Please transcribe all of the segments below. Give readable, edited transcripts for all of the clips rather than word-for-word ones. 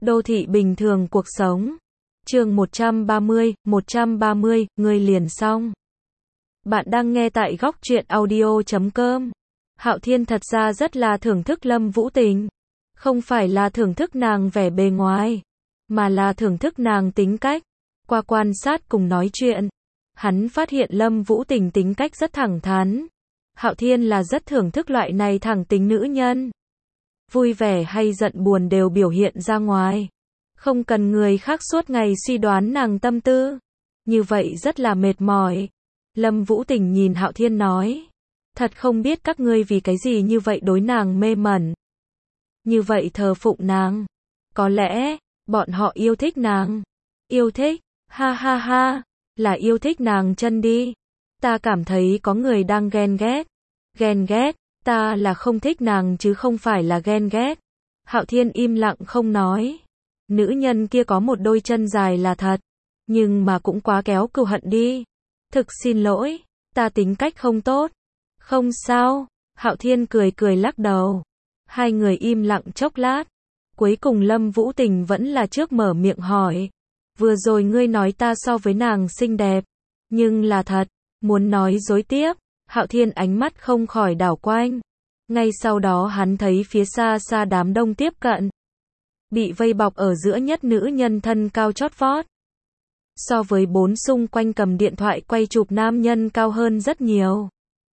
Đô thị bình thường cuộc sống. Chương 130, ngươi liền xong. Bạn đang nghe tại góc truyện audio.com. Hạo Thiên thật ra rất là thưởng thức Lâm Vũ Tình. Không phải là thưởng thức nàng vẻ bề ngoài, mà là thưởng thức nàng tính cách. Qua quan sát cùng nói chuyện, hắn phát hiện Lâm Vũ Tình tính cách rất thẳng thắn. Hạo Thiên là rất thưởng thức loại này thẳng tính nữ nhân. Vui vẻ hay giận buồn đều biểu hiện ra ngoài. Không cần người khác suốt ngày suy đoán nàng tâm tư. Như vậy rất là mệt mỏi. Lâm Vũ Tình nhìn Hạo Thiên nói. Thật không biết các ngươi vì cái gì như vậy đối nàng mê mẩn. Như vậy thờ phụng nàng. Có lẽ, bọn họ yêu thích nàng. Yêu thích, ha ha ha, là yêu thích nàng chân đi. Ta cảm thấy có người đang ghen ghét. Ghen ghét, ta là không thích nàng chứ không phải là ghen ghét. Hạo Thiên im lặng không nói. Nữ nhân kia có một đôi chân dài là thật, nhưng mà cũng quá kéo cừu hận đi. Thực xin lỗi, ta tính cách không tốt. Không sao, Hạo Thiên cười cười lắc đầu. Hai người im lặng chốc lát. Cuối cùng Lâm Vũ Tình vẫn là trước mở miệng hỏi. Vừa rồi ngươi nói ta so với nàng xinh đẹp, nhưng là thật, muốn nói dối tiếp. Hạo Thiên ánh mắt không khỏi đảo quanh. Ngay sau đó hắn thấy phía xa xa đám đông tiếp cận. Bị vây bọc ở giữa nhất nữ nhân thân cao chót vót. So với bốn xung quanh cầm điện thoại quay chụp nam nhân cao hơn rất nhiều.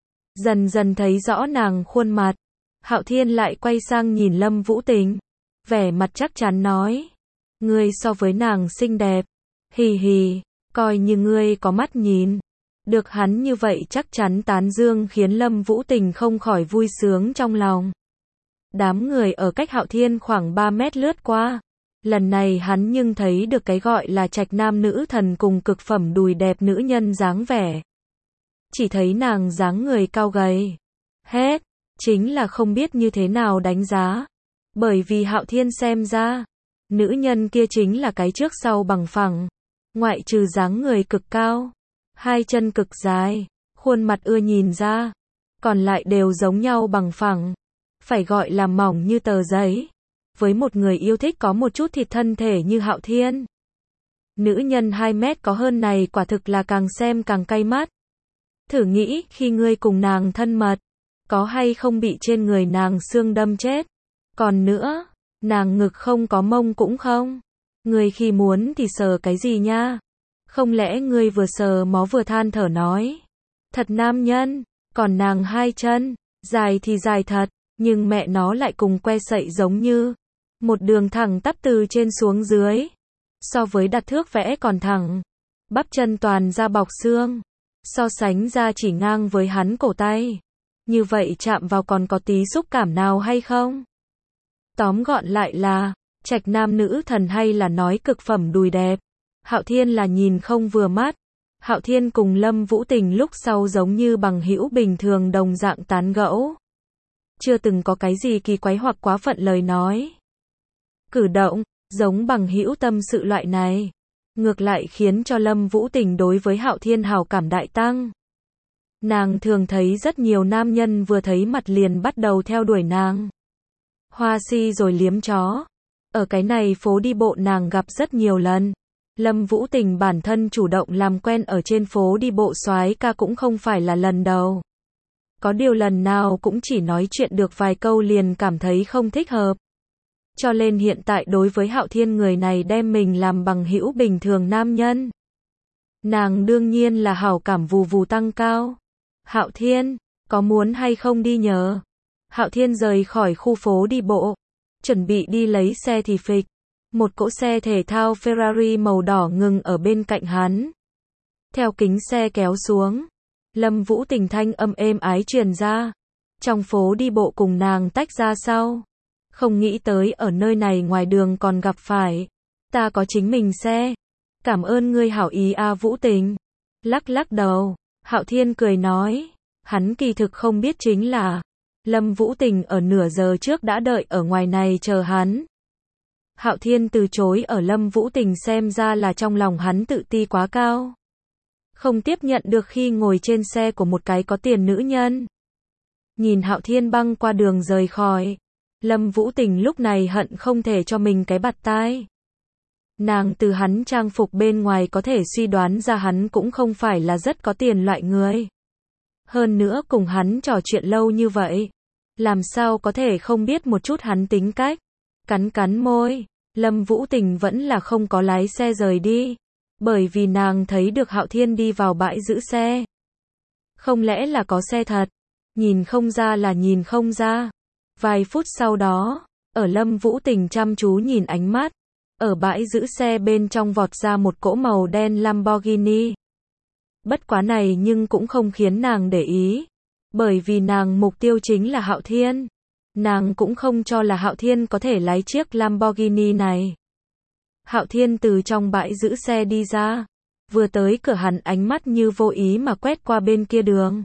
Dần dần thấy rõ nàng khuôn mặt. Hạo Thiên lại quay sang nhìn Lâm Vũ Tình. Vẻ mặt chắc chắn nói. Ngươi so với nàng xinh đẹp. Hì hì, coi như ngươi có mắt nhìn. Được hắn như vậy chắc chắn tán dương khiến Lâm Vũ Tình không khỏi vui sướng trong lòng. Đám người ở cách Hạo Thiên khoảng 3 mét lướt qua. Lần này hắn nhưng thấy được cái gọi là trạch nam nữ thần cùng cực phẩm đùi đẹp nữ nhân dáng vẻ. Chỉ thấy nàng dáng người cao gầy. Hết, chính là không biết như thế nào đánh giá. Bởi vì Hạo Thiên xem ra, nữ nhân kia chính là cái trước sau bằng phẳng. Ngoại trừ dáng người cực cao, hai chân cực dài, khuôn mặt ưa nhìn ra, còn lại đều giống nhau bằng phẳng. Phải gọi là mỏng như tờ giấy. Với một người yêu thích có một chút thịt thân thể như Hạo Thiên. Nữ nhân 2 mét có hơn này quả thực là càng xem càng cay mắt. Thử nghĩ khi ngươi cùng nàng thân mật, có hay không bị trên người nàng xương đâm chết. Còn nữa, nàng ngực không có mông cũng không. Ngươi khi muốn thì sờ cái gì nha? Không lẽ ngươi vừa sờ mó vừa than thở nói. Thật nam nhân, còn nàng hai chân, dài thì dài thật. Nhưng mẹ nó lại cùng que sậy giống như một đường thẳng tắp từ trên xuống dưới. So với đặt thước vẽ còn thẳng. Bắp chân toàn da bọc xương. So sánh ra chỉ ngang với hắn cổ tay. Như vậy chạm vào còn có tí xúc cảm nào hay không? Tóm gọn lại là, trạch nam nữ thần hay là nói cực phẩm đùi đẹp. Hạo Thiên là nhìn không vừa mắt. Hạo Thiên cùng Lâm Vũ Tình lúc sau giống như bằng hữu bình thường đồng dạng tán gẫu. Chưa từng có cái gì kỳ quái hoặc quá phận lời nói. Cử động, giống bằng hữu tâm sự loại này. Ngược lại khiến cho Lâm Vũ Tình đối với Hạo Thiên hảo cảm đại tăng. Nàng thường thấy rất nhiều nam nhân vừa thấy mặt liền bắt đầu theo đuổi nàng. Hoa si rồi liếm chó. Ở cái này phố đi bộ nàng gặp rất nhiều lần. Lâm Vũ Tình bản thân chủ động làm quen ở trên phố đi bộ soái ca cũng không phải là lần đầu. Có điều lần nào cũng chỉ nói chuyện được vài câu liền cảm thấy không thích hợp. Cho nên hiện tại đối với Hạo Thiên người này đem mình làm bằng hữu bình thường nam nhân. Nàng đương nhiên là hảo cảm vù vù tăng cao. Hạo Thiên, có muốn hay không đi nhờ? Hạo Thiên rời khỏi khu phố đi bộ. Chuẩn bị đi lấy xe thì phịch. Một cỗ xe thể thao Ferrari màu đỏ ngừng ở bên cạnh hắn. Theo kính xe kéo xuống. Lâm Vũ Tình thanh âm êm ái truyền ra. Trong phố đi bộ cùng nàng tách ra sau. Không nghĩ tới ở nơi này ngoài đường còn gặp phải. Ta có chính mình xe. Cảm ơn ngươi hảo ý a Vũ Tình. Lắc lắc đầu. Hạo Thiên cười nói. Hắn kỳ thực không biết chính là. Lâm Vũ Tình ở nửa giờ trước đã đợi ở ngoài này chờ hắn. Hạo Thiên từ chối ở Lâm Vũ Tình xem ra là trong lòng hắn tự ti quá cao. Không tiếp nhận được khi ngồi trên xe của một cái có tiền nữ nhân. Nhìn Hạo Thiên băng qua đường rời khỏi. Lâm Vũ Tình lúc này hận không thể cho mình cái bạt tai. Nàng từ hắn trang phục bên ngoài có thể suy đoán ra hắn cũng không phải là rất có tiền loại người. Hơn nữa cùng hắn trò chuyện lâu như vậy, làm sao có thể không biết một chút hắn tính cách. Cắn cắn môi, Lâm Vũ Tình vẫn là không có lái xe rời đi, bởi vì nàng thấy được Hạo Thiên đi vào bãi giữ xe. Không lẽ là có xe thật? Nhìn không ra là nhìn không ra. Vài phút sau đó, ở Lâm Vũ Tình chăm chú nhìn ánh mắt, ở bãi giữ xe bên trong vọt ra một cỗ màu đen Lamborghini. Bất quá này nhưng cũng không khiến nàng để ý, bởi vì nàng mục tiêu chính là Hạo Thiên. Nàng cũng không cho là Hạo Thiên có thể lái chiếc Lamborghini này. Hạo Thiên từ trong bãi giữ xe đi ra, vừa tới cửa hắn ánh mắt như vô ý mà quét qua bên kia đường.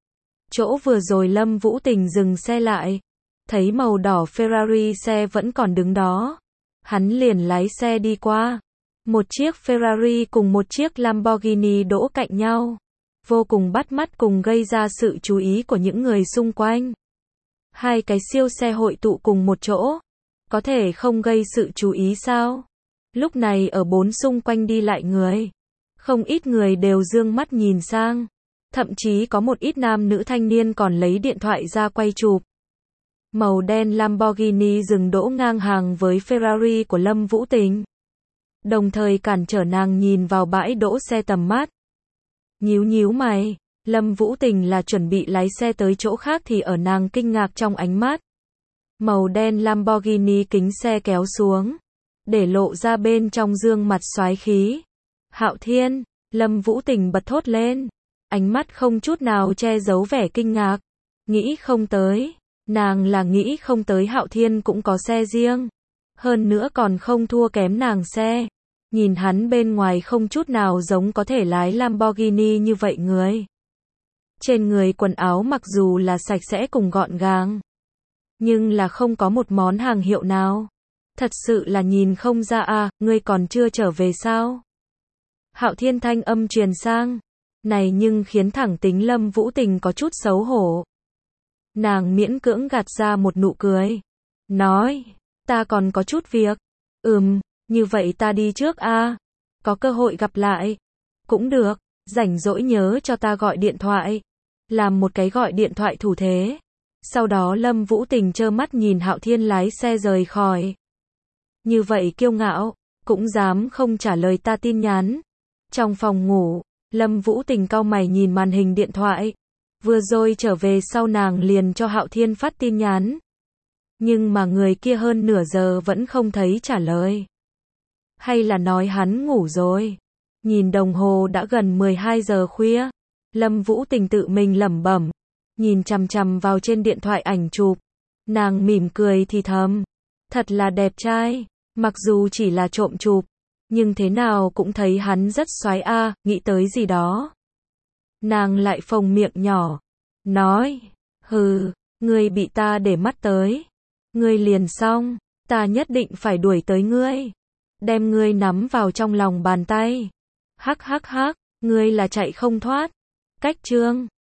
Chỗ vừa rồi Lâm Vũ Tình dừng xe lại, thấy màu đỏ Ferrari xe vẫn còn đứng đó. Hắn liền lái xe đi qua. Một chiếc Ferrari cùng một chiếc Lamborghini đỗ cạnh nhau, vô cùng bắt mắt cùng gây ra sự chú ý của những người xung quanh. Hai cái siêu xe hội tụ cùng một chỗ, có thể không gây sự chú ý sao? Lúc này ở bốn xung quanh đi lại người, không ít người đều dương mắt nhìn sang, thậm chí có một ít nam nữ thanh niên còn lấy điện thoại ra quay chụp. Màu đen Lamborghini dừng đỗ ngang hàng với Ferrari của Lâm Vũ Tình, đồng thời cản trở nàng nhìn vào bãi đỗ xe tầm mắt. Nhíu nhíu mày, Lâm Vũ Tình là chuẩn bị lái xe tới chỗ khác thì ở nàng kinh ngạc trong ánh mắt. Màu đen Lamborghini kính xe kéo xuống, để lộ ra bên trong gương mặt xoái khí. Hạo Thiên, Lâm Vũ Tình bật thốt lên, ánh mắt không chút nào che giấu vẻ kinh ngạc. Nghĩ không tới, nàng là nghĩ không tới Hạo Thiên cũng có xe riêng, hơn nữa còn không thua kém nàng xe. Nhìn hắn bên ngoài không chút nào giống có thể lái Lamborghini như vậy người. Trên người quần áo mặc dù là sạch sẽ cùng gọn gàng, nhưng là không có một món hàng hiệu nào. Thật sự là nhìn không ra à, ngươi còn chưa trở về sao? Hạo Thiên thanh âm truyền sang, này nhưng khiến thẳng tính Lâm Vũ Tình có chút xấu hổ. Nàng miễn cưỡng gạt ra một nụ cười, nói, ta còn có chút việc. Như vậy ta đi trước a, có cơ hội gặp lại. Cũng được, rảnh rỗi nhớ cho ta gọi điện thoại. Làm một cái gọi điện thoại thủ thế. Sau đó Lâm Vũ Tình trơ mắt nhìn Hạo Thiên lái xe rời khỏi. Như vậy kiêu ngạo, cũng dám không trả lời ta tin nhắn. Trong phòng ngủ, Lâm Vũ Tình cau mày nhìn màn hình điện thoại. Vừa rồi trở về sau nàng liền cho Hạo Thiên phát tin nhắn. Nhưng mà người kia hơn nửa giờ vẫn không thấy trả lời. Hay là nói hắn ngủ rồi? Nhìn đồng hồ đã gần 12 giờ khuya. Lâm Vũ Tình tự mình lẩm bẩm, nhìn chằm chằm vào trên điện thoại ảnh chụp. Nàng mỉm cười thì thầm, thật là đẹp trai, mặc dù chỉ là trộm chụp, nhưng thế nào cũng thấy hắn rất xoái a, nghĩ tới gì đó. Nàng lại phồng miệng nhỏ, nói, hừ, ngươi bị ta để mắt tới, ngươi liền xong, ta nhất định phải đuổi tới ngươi, đem ngươi nắm vào trong lòng bàn tay. Hắc hắc hắc, ngươi là chạy không thoát. Cách chương